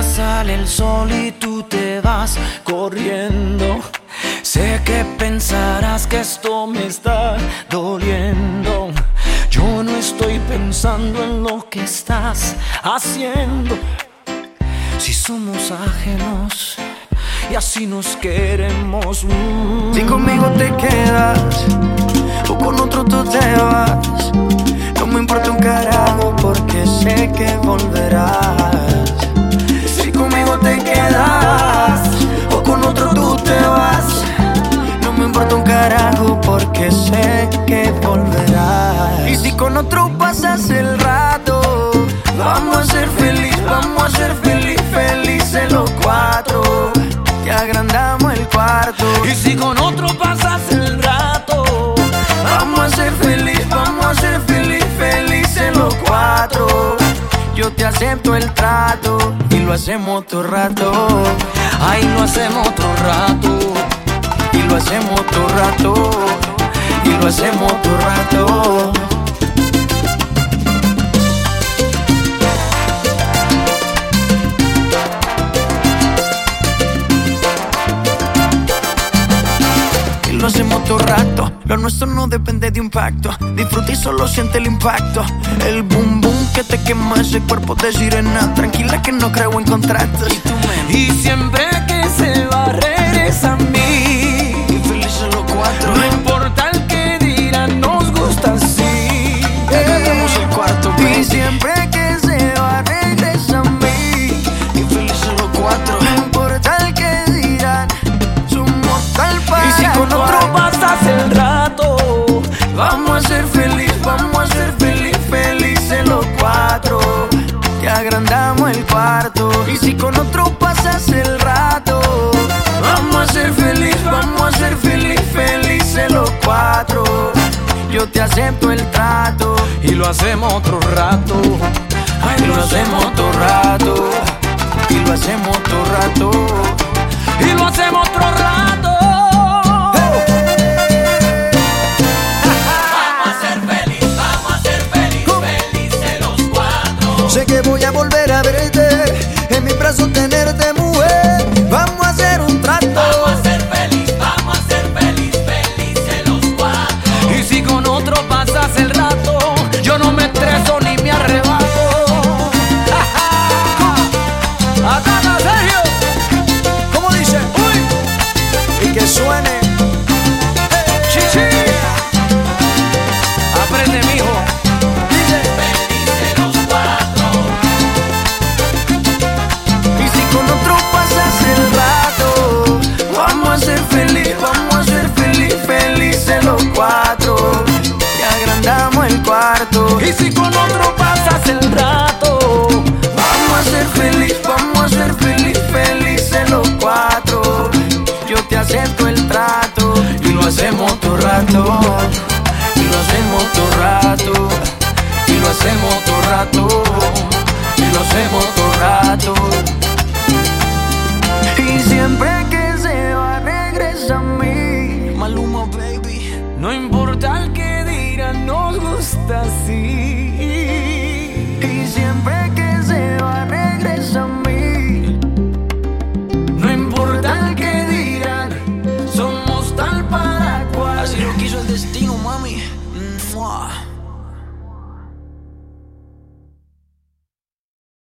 sale el sol y tú te vas corriendo. Sé que pensarás que esto me está doliendo. Yo no estoy pensando en lo que estás haciendo. Si somos ajenos y así nos queremos. Si conmigo te quedas o con otro tú te vas, no me importa un carajo porque sé que volverás. Si conmigo te quedas o con otro tú te vas, no me importa un carajo porque sé que volverás. Y si con otro pasas el rato, vamos a ser felices los cuatros. Y agrandamos el cuarto. Y si con otro pasas el rato, vamos a ser felices los cuatro. Yo te acepto el trato y lo hacemos todo rato. ay, lo hacemos otro rato. Y lo hacemos todo rato. Y lo hacemos todo rato. Lo hacemos todo rato, lo nuestro no depende de un pacto. Disfruta y solo siente el impacto. El boom boom que te quema ese cuerpo de sirena. Tranquila que no creo en contratos. Y siempre que se va regresa a mí. Y felices los cuatro. No importa el que dirán, nos gusta así. Agrandamos el cuarto, baby. Y siempre que se va regresa a mí. Y felices los cuatro. No importa el que dirán, somos tal para. Y si con otro pasas el rato, vamos a ser felices los cuatro. te agrandamos el cuarto. Y si con otro pasas el rato, vamos a ser felices los cuatro. Yo te acepto el trato y lo hacemos otro rato. Ay, lo hacemos todo rato. Y lo hacemos todo rato. Y lo hacemos otro rato. Sé que voy a volver a verte, en mis brazos tenerte, mujer. Vamos a hacer un trato. Vamos a ser felices los cuatro. Y si con otro pasas el rato, yo no me estreso ni me arrebato. Acá Sergio, ¿Cómo dice? uy, Y que suene. chichi. Aprende, mijo. Con otro pasas el rato, vamos a ser felices los cuatro. Y agrandamos el cuarto. Y si con otro